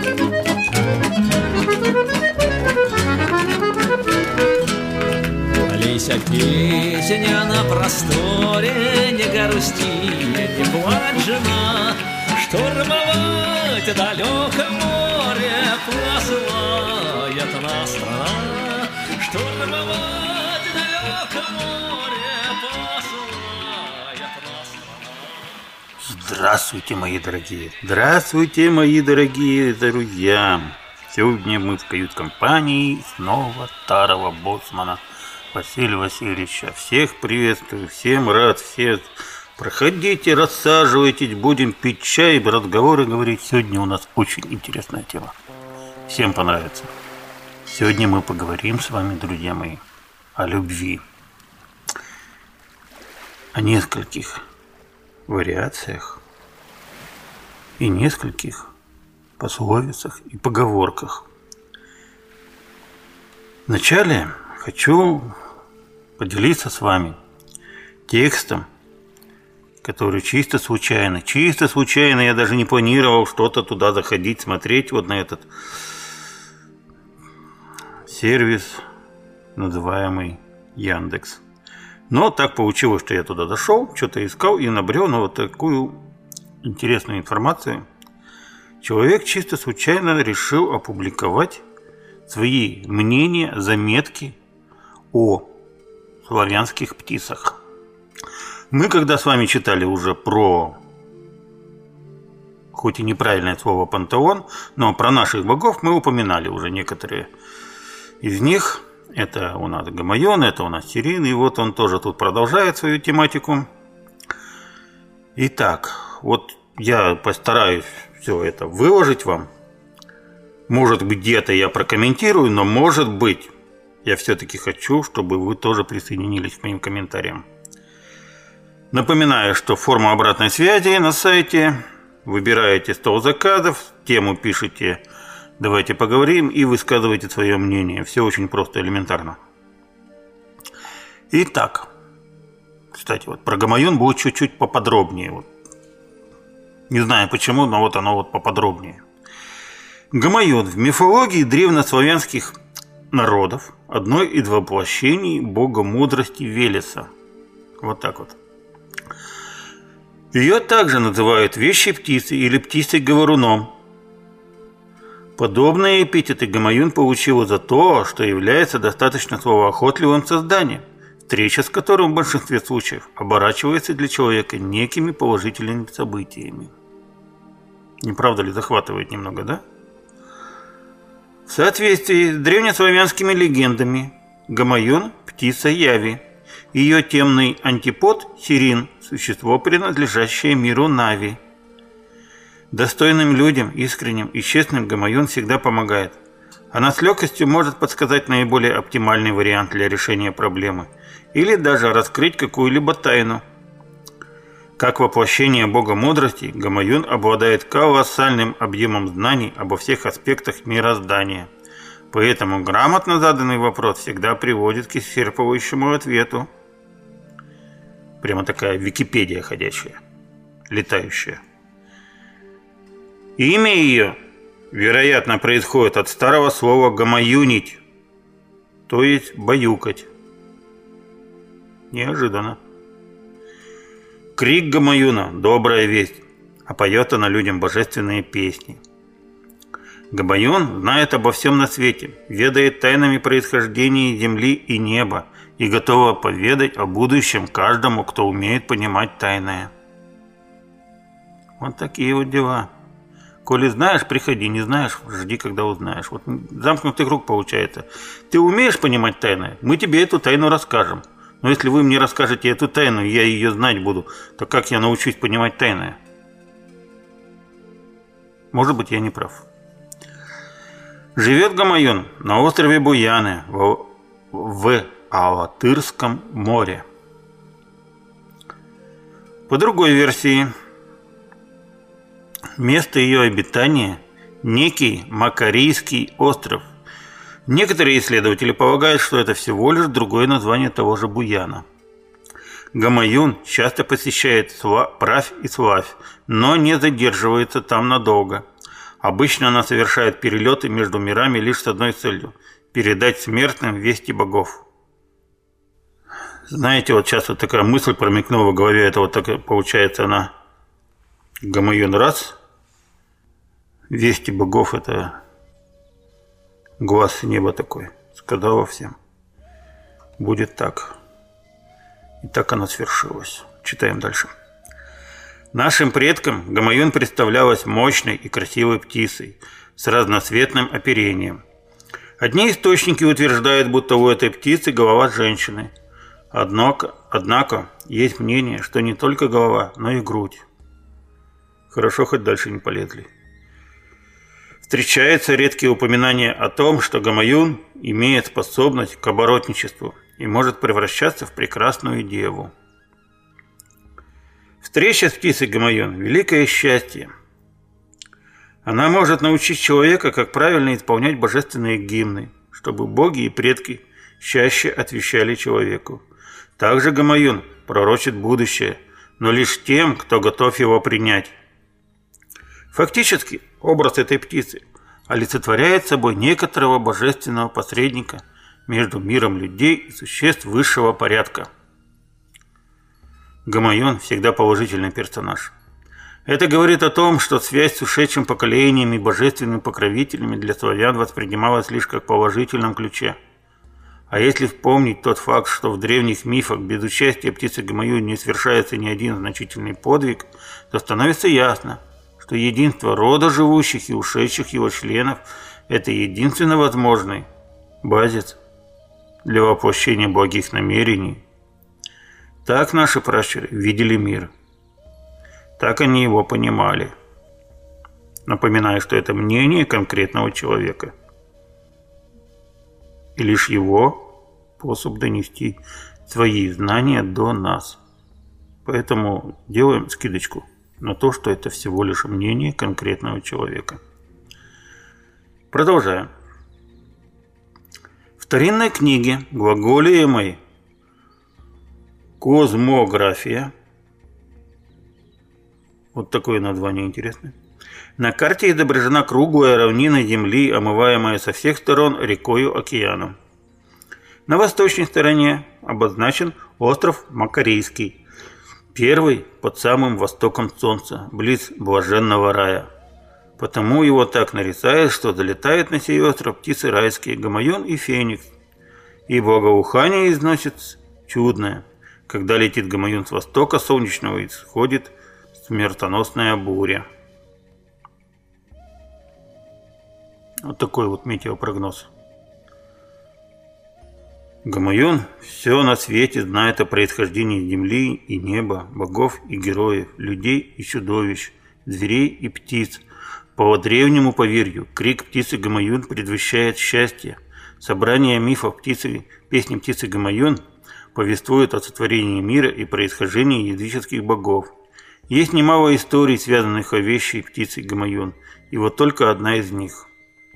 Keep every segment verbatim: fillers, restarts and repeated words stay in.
Лися, песня на просторе, не грусти, не плачь, жена, штурмовать далеко море посылает нас страна, штурмовать далеко море посылает нас страна. Здравствуйте, мои дорогие! Здравствуйте, мои дорогие друзья! Сегодня мы в кают-компании снова старого боцмана Василия Васильевича. Всех приветствую, всем рад, всех. Проходите, рассаживайтесь, будем пить чай, разговоры говорить. Сегодня у нас очень интересная тема. Всем понравится. Сегодня мы поговорим с вами, друзья мои, о любви. О нескольких вариациях и нескольких пословицах и поговорках. Вначале хочу поделиться с вами текстом, который чисто случайно, чисто случайно, я даже не планировал что-то туда заходить, смотреть вот на этот сервис, называемый Яндекс. Но так получилось, что я туда дошел, что-то искал и набрел на вот такую интересную информацию. Человек чисто случайно решил опубликовать свои мнения, заметки о славянских птицах. Мы, когда с вами читали уже про, хоть и неправильное слово пантеон, но про наших богов мы упоминали уже некоторые из них. Это у нас Гамайон, это у нас Сирин, и вот он тоже тут продолжает свою тематику. Итак, вот я постараюсь все это выложить вам. Может быть, где-то я прокомментирую, но может быть, я все-таки хочу, чтобы вы тоже присоединились к моим комментариям. Напоминаю, что форма обратной связи на сайте. Выбираете стол заказов, тему пишите «Давайте поговорим» и высказывайте свое мнение. Все очень просто, элементарно. Итак, кстати, вот про Гамайон будет чуть-чуть поподробнее. Вот. Не знаю почему, но вот оно вот поподробнее. Гамайон в мифологии древнеславянских народов одно из воплощений бога мудрости Велеса. Вот так вот. Ее также называют вещей птицей или птицей-говоруном. Подобные эпитеты Гамайон получила за то, что является достаточно словоохотливым созданием, встреча с которым в большинстве случаев оборачивается для человека некими положительными событиями. Не правда ли захватывает немного, да? В соответствии с древнеславянскими легендами, Гамайон – птица Яви. Ее темный антипод – Сирин, существо, принадлежащее миру Нави. Достойным людям, искренним и честным Гамайон всегда помогает. Она с легкостью может подсказать наиболее оптимальный вариант для решения проблемы или даже раскрыть какую-либо тайну. Как воплощение бога мудрости, Гамайон обладает колоссальным объемом знаний обо всех аспектах мироздания. Поэтому грамотно заданный вопрос всегда приводит к исчерпывающему ответу. Прямо такая Википедия ходячая, летающая. Имя ее, вероятно, происходит от старого слова «гамаюнить», то есть «баюкать». Неожиданно. Крик Гамаюна – добрая весть, а поет она людям божественные песни. Гамайон знает обо всем на свете, ведает тайнами происхождения земли и неба и готова поведать о будущем каждому, кто умеет понимать тайное. Вот такие вот дела. Коли знаешь, приходи, не знаешь, жди, когда узнаешь. Вот замкнутый круг получается. Ты умеешь понимать тайное? Мы тебе эту тайну расскажем. Но если вы мне расскажете эту тайну, и я ее знать буду, то как я научусь понимать тайное? Может быть, я не прав. Живет Гамайон на острове Буяны в, в Алатырском море. По другой версии, место ее обитания – некий Макарийский остров. Некоторые исследователи полагают, что это всего лишь другое название того же Буяна. Гамайон часто посещает Правь и Славь, но не задерживается там надолго. Обычно она совершает перелеты между мирами лишь с одной целью – передать смертным вести богов. Знаете, вот сейчас вот такая мысль промелькнула в голове, это вот так получается она Гамаюн раз, вести богов – это глаз неба такой, сказала всем. Будет так. И так оно свершилось. Читаем дальше. Нашим предкам Гамаюн представлялась мощной и красивой птицей с разноцветным оперением. Одни источники утверждают, будто у этой птицы голова женщины. Однако, однако есть мнение, что не только голова, но и грудь. Хорошо, хоть дальше не полезли. Встречаются редкие упоминания о том, что Гамаюн имеет способность к оборотничеству и может превращаться в прекрасную деву. Встреча с птицей Гамаюн – великое счастье. Она может научить человека, как правильно исполнять божественные гимны, чтобы боги и предки чаще отвечали человеку. Также Гамаюн пророчит будущее, но лишь тем, кто готов его принять. Фактически, образ этой птицы олицетворяет собой некоторого божественного посредника между миром людей и существ высшего порядка. Гамаюн всегда положительный персонаж. Это говорит о том, что связь с ушедшим поколением и божественными покровителями для славян воспринималась лишь как в положительном ключе. А если вспомнить тот факт, что в древних мифах без участия птицы Гамаюн не совершается ни один значительный подвиг, то становится ясно, что единство рода живущих и ушедших его членов – это единственно возможный базис для воплощения благих намерений. Так наши пращуры видели мир. Так они его понимали. Напоминаю, что это мнение конкретного человека. И лишь его способ донести свои знания до нас. Поэтому делаем скидочку на то, что это всего лишь мнение конкретного человека. Продолжаем. В старинной книге, глаголиемой «Космография», вот такое название интересное, на карте изображена круглая равнина Земли, омываемая со всех сторон рекою океаном. На восточной стороне обозначен остров Макарийский, первый под самым востоком Солнца, близ блаженного рая. Потому его так нарицают, что залетают на сей остров птицы райские, Гамаюн и Феникс. И благоухание износит чудное. Когда летит Гамаюн с востока солнечного, исходит смертоносная буря. Вот такой вот метеопрогноз. Гамаюн все на свете знает о происхождении земли и неба, богов и героев, людей и чудовищ, зверей и птиц. По древнему поверью, крик птицы Гамаюн предвещает счастье. Собрание мифов птицы, песни птицы Гамаюн повествует о сотворении мира и происхождении языческих богов. Есть немало историй, связанных о вещи птицы Гамаюн, и вот только одна из них.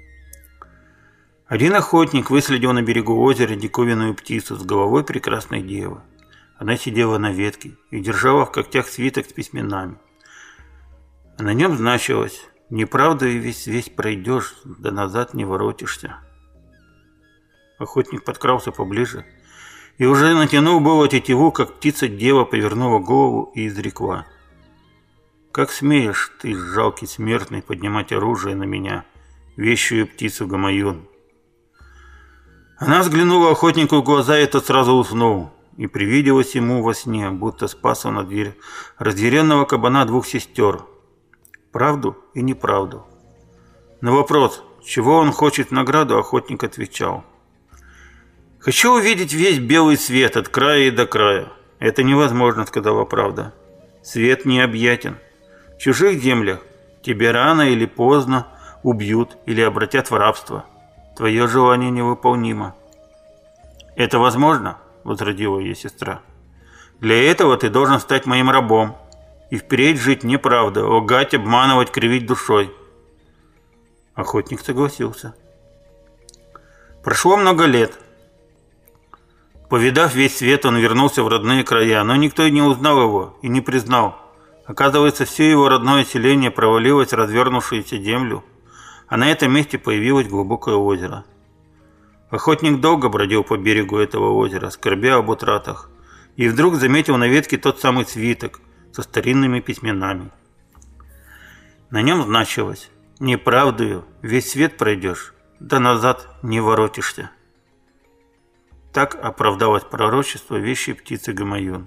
Один охотник выследил на берегу озера диковинную птицу с головой прекрасной девы. Она сидела на ветке и держала в когтях свиток с письменами. А на нем значилось: «Неправду и весь весь пройдешь, да назад не воротишься». Охотник подкрался поближе и уже натянул было тетиву, как птица-дева повернула голову и изрекла: «Как смеешь ты, жалкий смертный, поднимать оружие на меня, вещую птицу Гамаюн?» Она взглянула охотнику в глаза, и тот сразу уснул, и привиделось ему во сне, будто спас он от дверь разъяренного кабана двух сестер. Правду и неправду. На вопрос, чего он хочет в награду, охотник отвечал: «Хочу увидеть весь белый свет от края и до края». «Это невозможно», — сказала правда. «Свет необъятен. В чужих землях тебя рано или поздно убьют или обратят в рабство. Твое желание невыполнимо». «Это возможно?» — возразила ей сестра. «Для этого ты должен стать моим рабом и впредь жить неправда, лгать, обманывать, кривить душой». Охотник согласился. Прошло много лет. Повидав весь свет, он вернулся в родные края, но никто и не узнал его и не признал. Оказывается, все его родное селение провалилось в развернувшуюся землю, а на этом месте появилось глубокое озеро. Охотник долго бродил по берегу этого озера, скорбя об утратах, и вдруг заметил на ветке тот самый свиток со старинными письменами. На нем значилось: «Неправдою весь свет пройдешь, да назад не воротишься». Так оправдалось пророчество вещей птицы Гамаюн.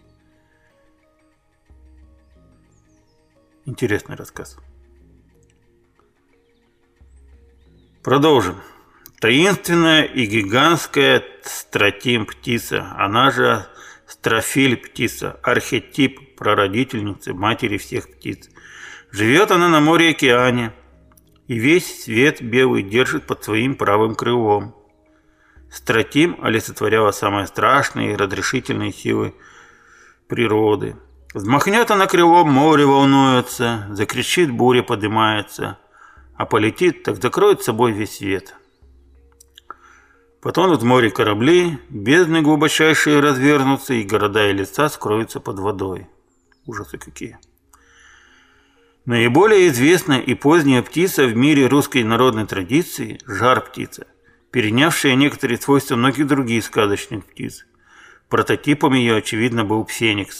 Интересный рассказ. Продолжим. Таинственная и гигантская стратим птица, она же строфиль птица, архетип прародительницы, матери всех птиц. Живет она на море и океане, и весь свет белый держит под своим правым крылом. Стратим олицетворяла самые страшные и разрешительные силы природы. Взмахнет она крылом, море волнуется, закричит, буря поднимается, а полетит, так закроет собой весь свет. Потонут в море корабли, бездны глубочайшие развернутся, и города и леса скроются под водой. Ужасы какие. Наиболее известная и поздняя птица в мире русской народной традиции – жар-птица, перенявшая некоторые свойства многих других сказочных птиц. Прототипом ее, очевидно, был пфеникс.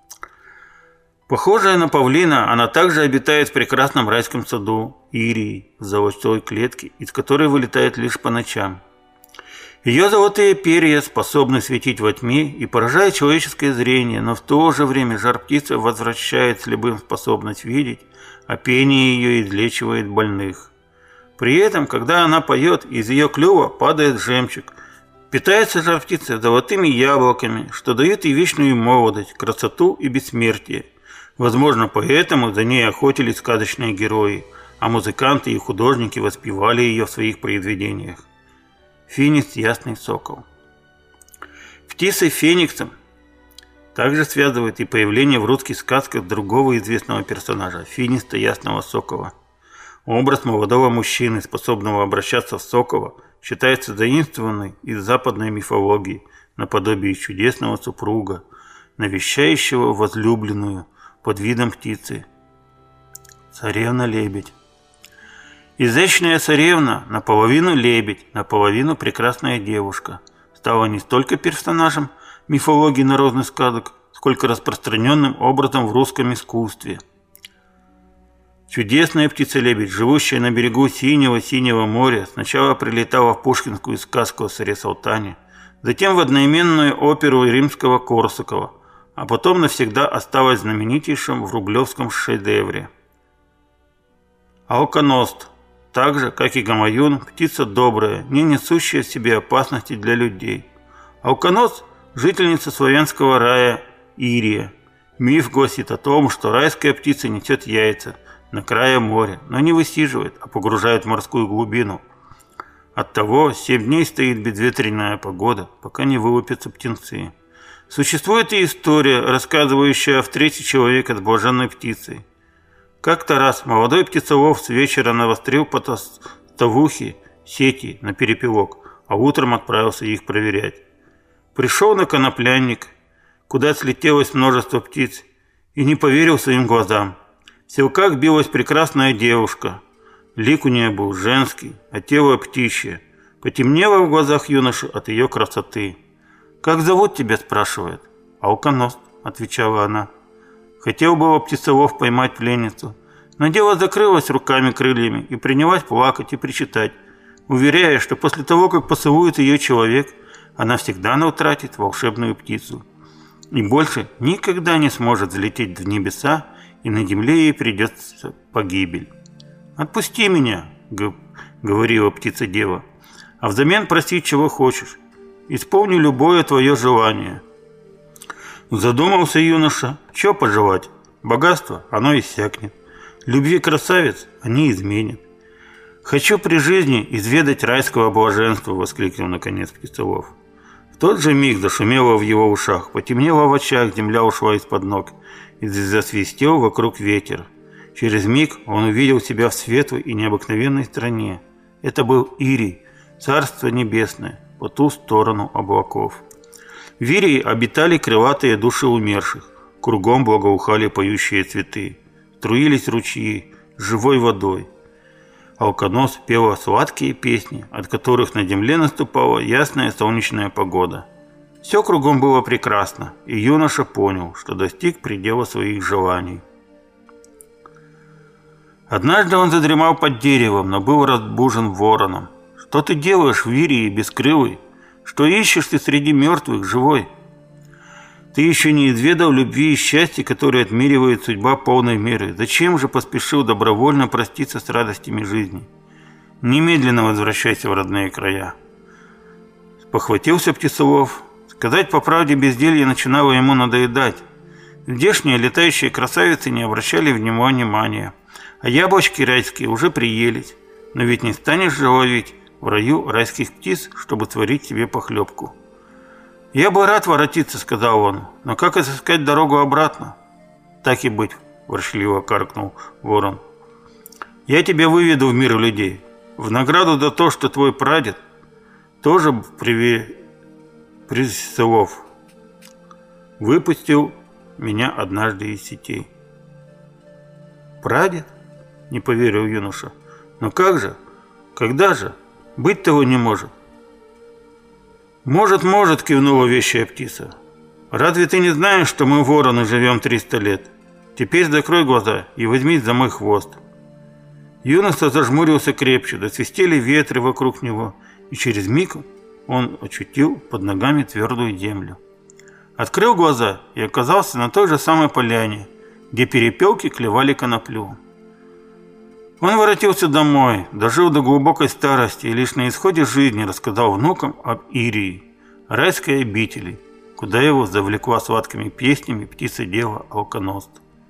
Похожая на павлина, она также обитает в прекрасном райском саду Ирии, в золотой клетке, из которой вылетает лишь по ночам. Ее золотые перья способны светить во тьме и поражают человеческое зрение, но в то же время жар-птица возвращает слепым способность видеть, а пение ее излечивает больных. При этом, когда она поет, из ее клюва падает жемчуг. Питается жар-птица золотыми яблоками, что дают ей вечную молодость, красоту и бессмертие. Возможно, поэтому за ней охотились сказочные герои, а музыканты и художники воспевали ее в своих произведениях. Феникс – ясный сокол. Птицей фениксом также связывают и появление в русских сказках другого известного персонажа – финиста ясного сокола. Образ молодого мужчины, способного обращаться в сокола, считается заимствованный из западной мифологии, наподобие чудесного супруга, навещающего возлюбленную под видом птицы. Царевна-лебедь. Изящная царевна, наполовину лебедь, наполовину прекрасная девушка, стала не столько персонажем мифологии народных сказок, сколько распространенным образом в русском искусстве. Чудесная птица-лебедь, живущая на берегу синего-синего моря, сначала прилетала в пушкинскую сказку о царе-салтане, затем в одноименную оперу римского Корсакова, а потом навсегда осталась знаменитейшим в рублевском шедевре. Алконост. Так же, как и Гамаюн, птица добрая, не несущая в себе опасности для людей. Алконост – жительница славянского рая Ирия. Миф гласит о том, что райская птица несет яйца на крае моря, но не высиживает, а погружает в морскую глубину. Оттого семь дней стоит безветренная погода, пока не вылупятся птенцы. Существует и история, рассказывающая о встрече человека с блаженной птицей. Как-то раз молодой птицелов с вечера навострил по тостовухе сети на перепелок, а утром отправился их проверять. Пришел на коноплянник, куда слетелось множество птиц, и не поверил своим глазам. В селках билась прекрасная девушка. Лик у нее был женский, а тело птичье. Потемнело в глазах юноши от ее красоты. «Как зовут тебя?» – спрашивает. «Алконост», – отвечала она. Хотел было птицелов поймать пленницу, но дело закрылось руками-крыльями и принялась плакать и причитать, уверяя, что после того, как поцелует ее человек, она всегда утратит волшебную птицу и больше никогда не сможет взлететь в небеса, и на земле ей придется погибель. «Отпусти меня», — говорила птица-дева, — «а взамен проси, чего хочешь. Исполню любое твое желание». Задумался юноша, что пожелать? Богатство, оно иссякнет. Любви красавиц они изменят. «Хочу при жизни изведать райского блаженства», — воскликнул наконец птицелов. В тот же миг зашумело в его ушах, потемнело в очах, земля ушла из-под ног, и засвистел вокруг ветер. Через миг он увидел себя в светлой и необыкновенной стране. Это был Ирий, царство небесное, по ту сторону облаков. В Ирии обитали крылатые души умерших, кругом благоухали поющие цветы, струились ручьи с живой водой. Алконос пела сладкие песни, от которых на земле наступала ясная солнечная погода. Все кругом было прекрасно, и юноша понял, что достиг предела своих желаний. Однажды он задремал под деревом, но был разбужен вороном. «Что ты делаешь, Вирий бескрылый? Что ищешь ты среди мертвых, живой? Ты еще не изведал любви и счастья, которые отмеривает судьба полной меры. Зачем же поспешил добровольно проститься с радостями жизни? Немедленно возвращайся в родные края». Спохватился Птицелов. Сказать по правде, безделье начинало ему надоедать. Здешние летающие красавицы не обращали внимания, а яблочки райские уже приелись. Но ведь не станешь же ловить в раю райских птиц, чтобы творить себе похлебку. «Я бы рад воротиться», — сказал он, — «но как отыскать дорогу обратно?» «Так и быть», — ворчливо каркнул ворон. «Я тебя выведу в мир людей. В награду за то, что твой прадед тоже приве... Птицелов выпустил меня однажды из сетей». «Прадед?» — не поверил юноша. «Но как же? Когда же? Быть того не может». «Может, может», — кивнула вещая птица. «Разве ты не знаешь, что мы, вороны, живем триста лет? Теперь закрой глаза и возьмись за мой хвост». Юноша зажмурился крепче, досвистели ветры вокруг него, и через миг он очутил под ногами твердую землю. Открыл глаза и оказался на той же самой поляне, где перепелки клевали коноплю. Он воротился домой, дожил до глубокой старости и лишь на исходе жизни рассказал внукам об Ирии, райской обители, куда его завлекла сладкими песнями птица-дева Алконост.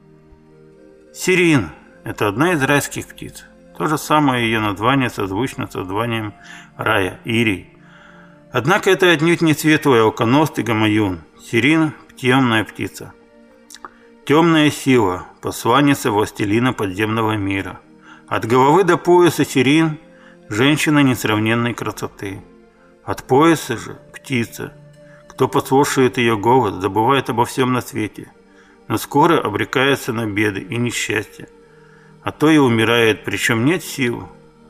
Сирин – это одна из райских птиц. То же самое ее название созвучно с названием рая – Ирий. Однако это отнюдь не светлый Алконост и Гамаюн. Сирин – темная птица. Темная сила, посланница властелина подземного мира. От головы до пояса Сирин – женщина несравненной красоты. От пояса же – птица. Кто послушает ее голос, забывает обо всем на свете, но скоро обрекается на беды и несчастья, а то и умирает, причем нет сил,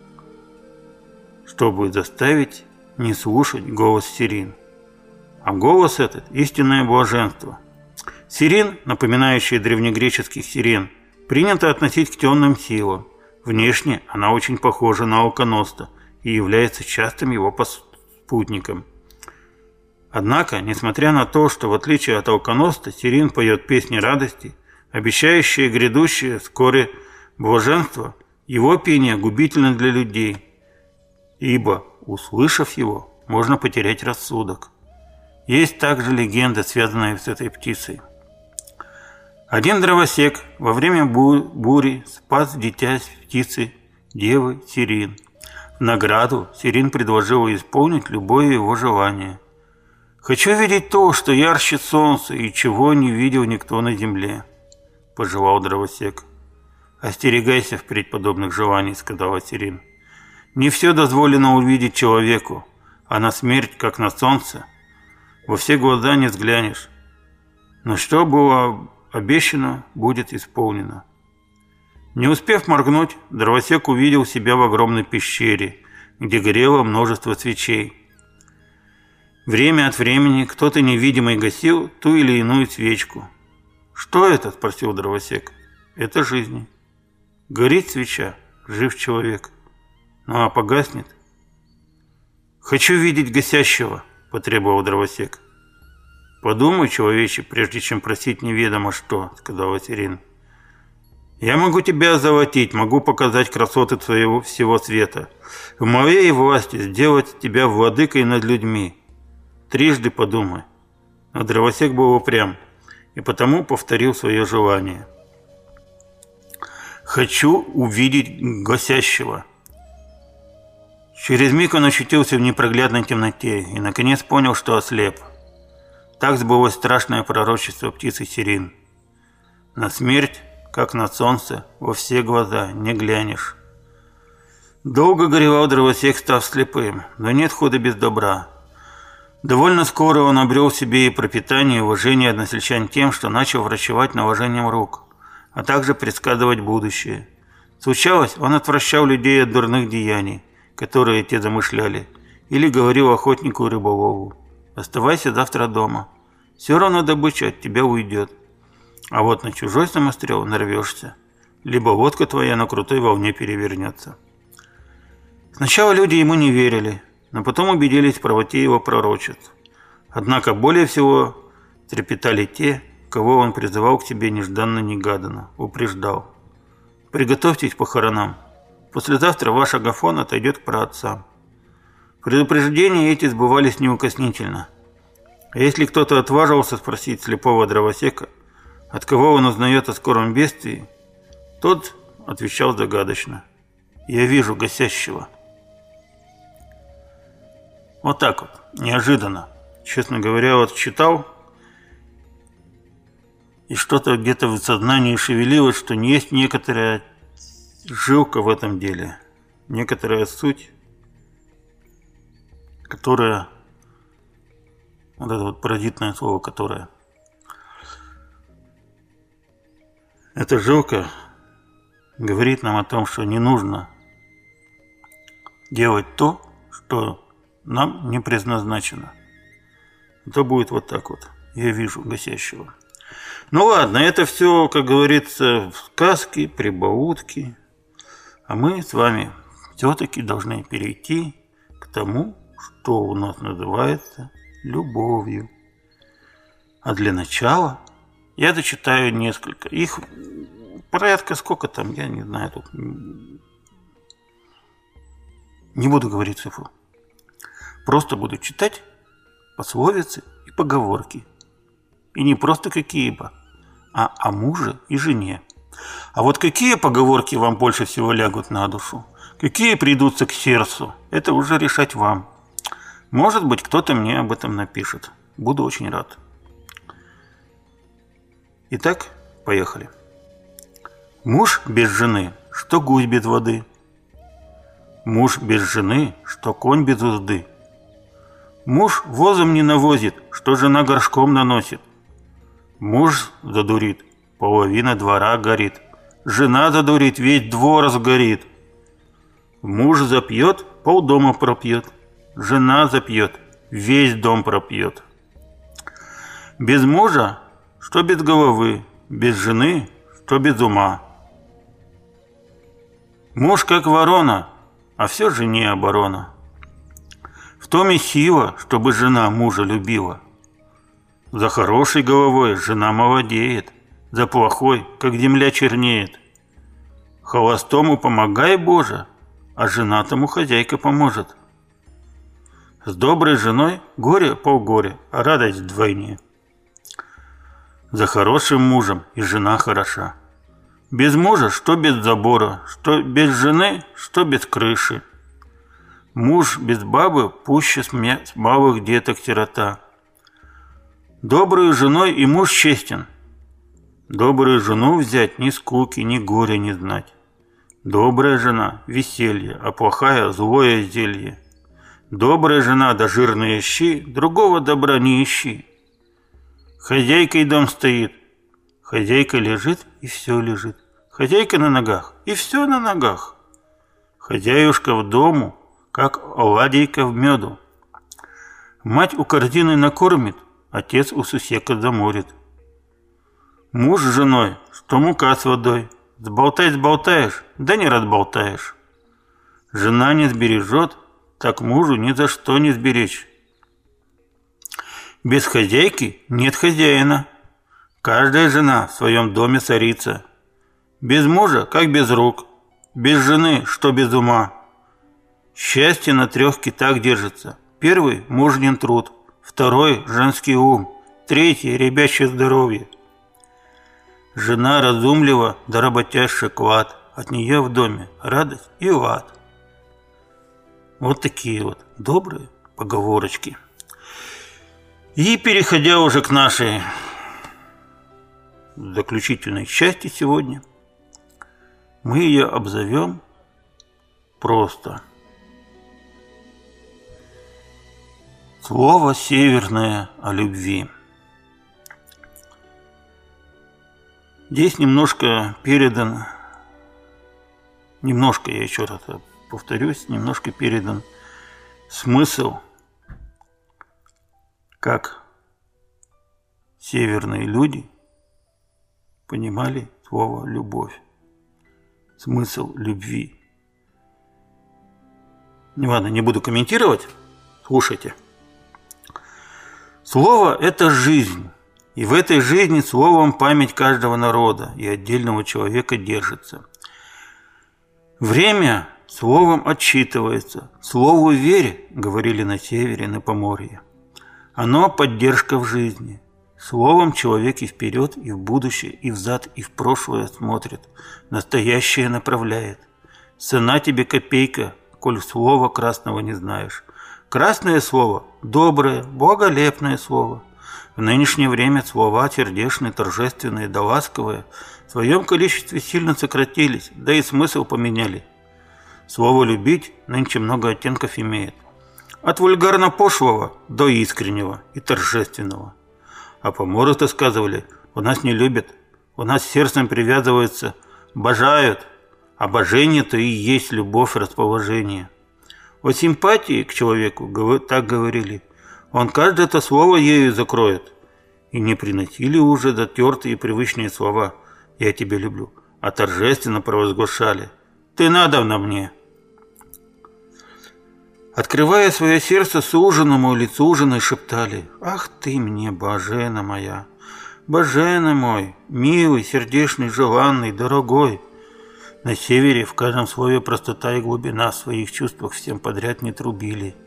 чтобы заставить не слушать голос Сирин. А голос этот – истинное блаженство. Сирин, напоминающая древнегреческих сирен, принято относить к темным силам. Внешне она очень похожа на Алконоста и является частым его спутником. Однако, несмотря на то, что в отличие от Алконоста, Сирин поет песни радости, обещающие грядущее вскоре блаженство, его пение губительно для людей, ибо, услышав его, можно потерять рассудок. Есть также легенда, связанная с этой птицей. Один дровосек во время бури спас дитя птицы, девы Сирин. В награду Сирин предложила исполнить любое его желание. «Хочу видеть то, что ярче солнца, и чего не видел никто на земле», – пожелал дровосек. «Остерегайся впредь подобных желаний», – сказала Сирин. «Не все дозволено увидеть человеку, а на смерть, как на солнце, во все глаза не взглянешь. Но что было обещано, будет исполнено». Не успев моргнуть, дровосек увидел себя в огромной пещере, где горело множество свечей. Время от времени кто-то невидимый гасил ту или иную свечку. «Что это?» – спросил дровосек. «Это жизнь. Горит свеча, жив человек. Ну а погаснет?» «Хочу видеть гасящего», – потребовал дровосек. «Подумай, человече, прежде чем просить неведомо что», – сказала Сирин. «Я могу тебя озолотить, могу показать красоты твоего всего света. В моей власти сделать тебя владыкой над людьми. Трижды подумай». Но дровосек был упрям, и потому повторил свое желание. «Хочу увидеть гасящего». Через миг он очутился в непроглядной темноте и, наконец, понял, что ослеп. Так сбылось страшное пророчество птицы Сирин. На смерть, как на солнце, во все глаза не глянешь. Долго горевал дровосек, став слепым, но нет худа без добра. Довольно скоро он обрел себе и пропитание, и уважение односельчан тем, что начал врачевать наложением рук, а также предсказывать будущее. Случалось, он отвращал людей от дурных деяний, которые те замышляли, или говорил охотнику и рыболову: «Оставайся завтра дома, все равно добыча от тебя уйдет, а вот на чужой самострел нарвешься, либо лодка твоя на крутой волне перевернется». Сначала люди ему не верили, но потом убедились в правоте его пророчеств. Однако более всего трепетали те, кого он призывал к себе нежданно-негаданно, упреждал: «Приготовьтесь к похоронам. Послезавтра ваш Агафон отойдет к праотцам». Предупреждения эти сбывались неукоснительно. А если кто-то отваживался спросить слепого дровосека, от кого он узнает о скором бедствии, тот отвечал загадочно: «Я вижу гасящего». Вот так вот, неожиданно. Честно говоря, вот читал, и что-то где-то в сознании шевелилось, что не есть некоторая жилка в этом деле, некоторая суть, которая, вот это вот паразитное слово, которое, эта жилка говорит нам о том, что не нужно делать то, что нам не предназначено. Это будет вот так вот. Я вижу гасящего. Ну ладно, это все, как говорится, сказки, прибаутки. А мы с вами все-таки должны перейти к тому, что у нас называется любовью. А для начала я зачитаю несколько. Их порядка сколько там, я не знаю. Тут не буду говорить цифру. Просто буду читать пословицы и поговорки. И не просто какие-то, а о муже и жене. А вот какие поговорки вам больше всего лягут на душу, какие придутся к сердцу, это уже решать вам. Может быть, кто-то мне об этом напишет. Буду очень рад. Итак, поехали. Муж без жены, что гусь без воды. Муж без жены, что конь без узды. Муж возом не навозит, что жена горшком наносит. Муж задурит, половина двора горит. Жена задурит, весь двор сгорит. Муж запьет, полдома пропьет. Жена запьет, весь дом пропьет. Без мужа, что без головы. Без жены, что без ума. Муж как ворона, а все жене оборона. В том и сила, чтобы жена мужа любила. За хорошей головой жена молодеет, за плохой, как земля, чернеет. Холостому помогай, Боже, а женатому хозяйка поможет. С доброй женой горе полгоря, а радость вдвойне. За хорошим мужем и жена хороша. Без мужа, что без забора, что без жены, что без крыши. Муж без бабы пуще с малых деток сирота. Добрую женой и муж честен. Добрую жену взять ни скуки, ни горя не знать. Добрая жена – веселье, а плохая – злое зелье. Добрая жена да жирные щи, другого добра не ищи. Хозяйкой дом стоит, хозяйка лежит и все лежит. Хозяйка на ногах и все на ногах. Хозяюшка в дому, как оладейка в меду. Мать у корзины накормит, отец у сусека заморит. Муж с женой, что мука с водой. Сболтай-сболтаешь, да не разболтаешь. Жена не сбережет, так мужу ни за что не сберечь. Без хозяйки нет хозяина. Каждая жена в своем доме царица. Без мужа, как без рук. Без жены, что без ума. Счастье на трех китах держится. Первый – мужнин труд. Второй – женский ум. Третий – ребячье здоровье. Жена разумлива, да работящий клад. От нее в доме радость и лад. Вот такие вот добрые поговорочки. И переходя уже к нашей заключительной части сегодня, мы ее обзовем просто слово северное о любви. Здесь немножко передан немножко, я еще раз повторюсь, немножко передан смысл, как северные люди понимали слово «любовь», смысл любви. Не ладно, не буду комментировать, слушайте. Слово – это жизнь, и в этой жизни словом память каждого народа и отдельного человека держится. Время словом отчитывается. Слову верь, говорили на севере, на Поморье. Оно поддержка в жизни. Словом человек и вперед, и в будущее, и взад, и в прошлое смотрит. Настоящее направляет. Цена тебе копейка, коль слова красного не знаешь. Красное слово – доброе, благолепное слово. В нынешнее время слова сердечные, торжественные да ласковые в своем количестве сильно сократились, да и смысл поменяли. Слово «любить» нынче много оттенков имеет. От вульгарно-пошлого до искреннего и торжественного. А поморы-то сказывали, у нас не любят, у нас сердцем привязываются, обожают. Обожение-то и есть любовь, расположение. О симпатии к человеку так говорили. Он каждое-то слово ею закроет. И не приносили уже дотертые привычные слова «я тебя люблю», а торжественно провозглашали «ты надобна мне». Открывая свое сердце суженому или суженой, шептали «ах ты мне, божена моя, божена мой, милый, сердечный, желанный, дорогой». На севере в каждом слове простота и глубина в своих чувствах всем подряд не трубили.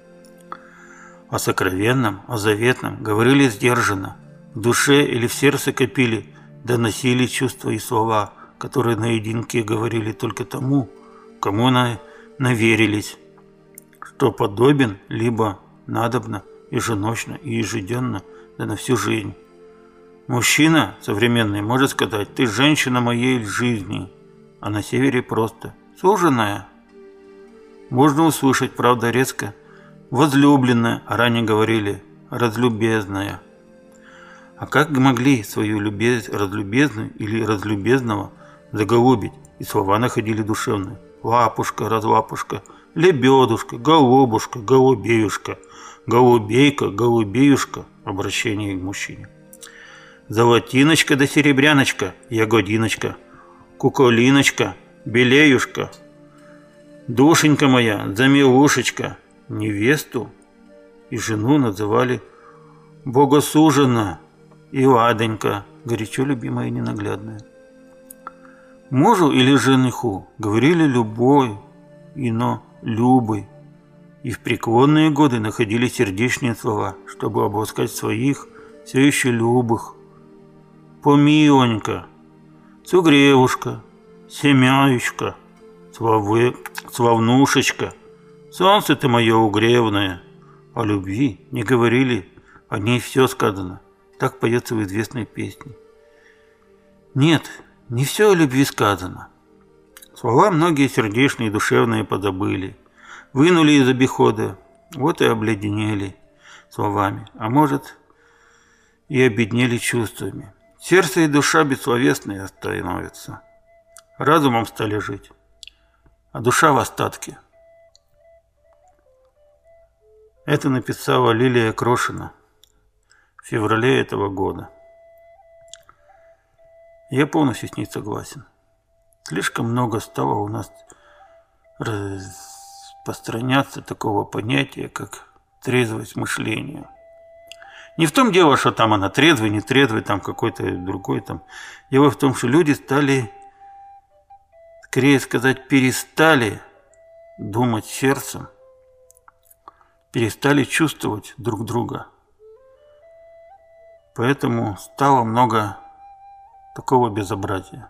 О сокровенном, о заветном говорили сдержанно, в душе или в сердце копили, доносили чувства и слова, которые наединке говорили только тому, кому на, наверились, что подобен, либо надобно, еженочно и ежеденно, да на всю жизнь. Мужчина современный может сказать «ты женщина моей жизни», а на севере просто «суженая». Можно услышать, правда, резко «возлюбленная», а ранее говорили «разлюбезная». А как могли свою любез, разлюбезную или разлюбезного заголубить? И слова находили душевные. Лапушка, разлапушка, лебедушка, голубушка, голубеюшка, голубейка, голубеюшка. Обращение к мужчине. Золотиночка да серебряночка, ягодиночка, куколиночка, белеюшка, душенька моя, замилушечка. Невесту и жену называли богосужена и ладонька, горячо любимая и ненаглядная. Мужу или жениху говорили любой, ино любый, и в преклонные годы находили сердечные слова, чтобы обласкать своих все еще любых. Помилонька, цугревушка, семяючка, славы, славнушечка, солнце ты мое угревное. О любви не говорили, о ней все сказано. Так поется в известной песне. Нет, не все о любви сказано. Слова многие сердечные и душевные позабыли. Вынули из обихода, вот и обледенели словами, а может и обеднели чувствами. Сердце и душа бессловесные становятся. Разумом стали жить, а душа в остатке. Это написала Лилия Крошина в феврале этого года. Я полностью с ней согласен. Слишком много стало у нас распространяться такого понятия, как трезвость мышления. Не в том дело, что там она трезвый, не трезвый, там какой-то другой там. Дело в том, что люди стали, скорее сказать, перестали думать сердцем, перестали чувствовать друг друга. Поэтому стало много такого безобразия.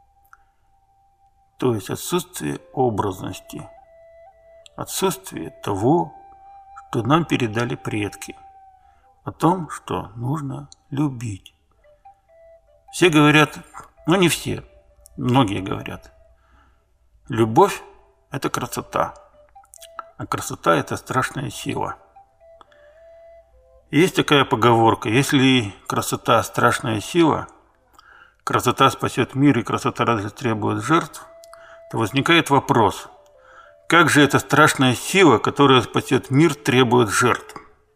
То есть отсутствие образности, отсутствие того, что нам передали предки, о том, что нужно любить. Все говорят, ну не все, многие говорят, любовь – это красота, а красота – это страшная сила. Есть такая поговорка, если красота – страшная сила, красота спасет мир и красота разве требует жертв, то возникает вопрос, как же эта страшная сила, которая спасет мир, требует жертв?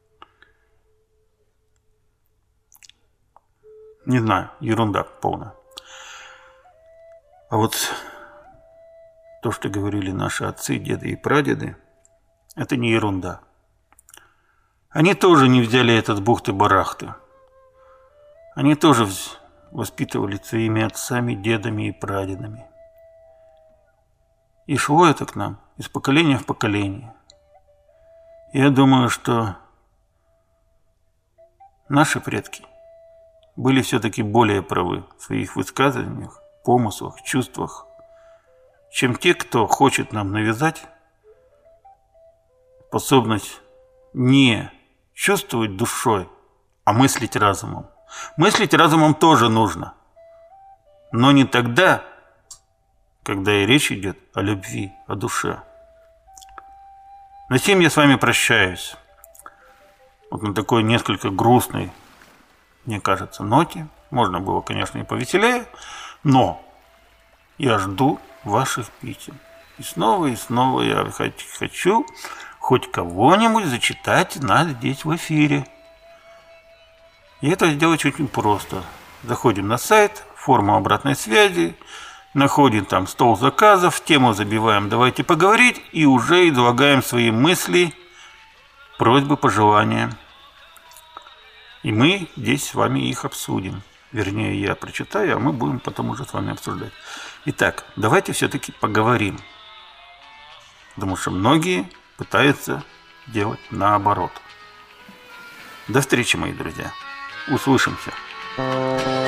Не знаю, ерунда полная. А вот то, что говорили наши отцы, деды и прадеды, это не ерунда. Они тоже не взяли это с бухты-барахты. Они тоже воспитывали своими отцами, дедами и прадедами. И шло это к нам из поколения в поколение. Я думаю, что наши предки были все-таки более правы в своих высказываниях, помыслах, чувствах, чем те, кто хочет нам навязать способность не чувствовать душой, а мыслить разумом. Мыслить разумом тоже нужно, но не тогда, когда и речь идет о любви, о душе. На сим я с вами прощаюсь. Вот на такой несколько грустной, мне кажется, ноте. Можно было, конечно, и повеселее, но я жду ваших писем. И снова и снова я хочу хоть кого-нибудь зачитать нас здесь в эфире. И это сделать очень просто. Заходим на сайт, форму обратной связи, находим там стол заказов, тему забиваем «Давайте поговорить» и уже излагаем свои мысли, просьбы, пожелания. И мы здесь с вами их обсудим. Вернее, я прочитаю, а мы будем потом уже с вами обсуждать. Итак, давайте все-таки поговорим. Потому что многие пытаются делать наоборот. До встречи, мои друзья. Услышимся.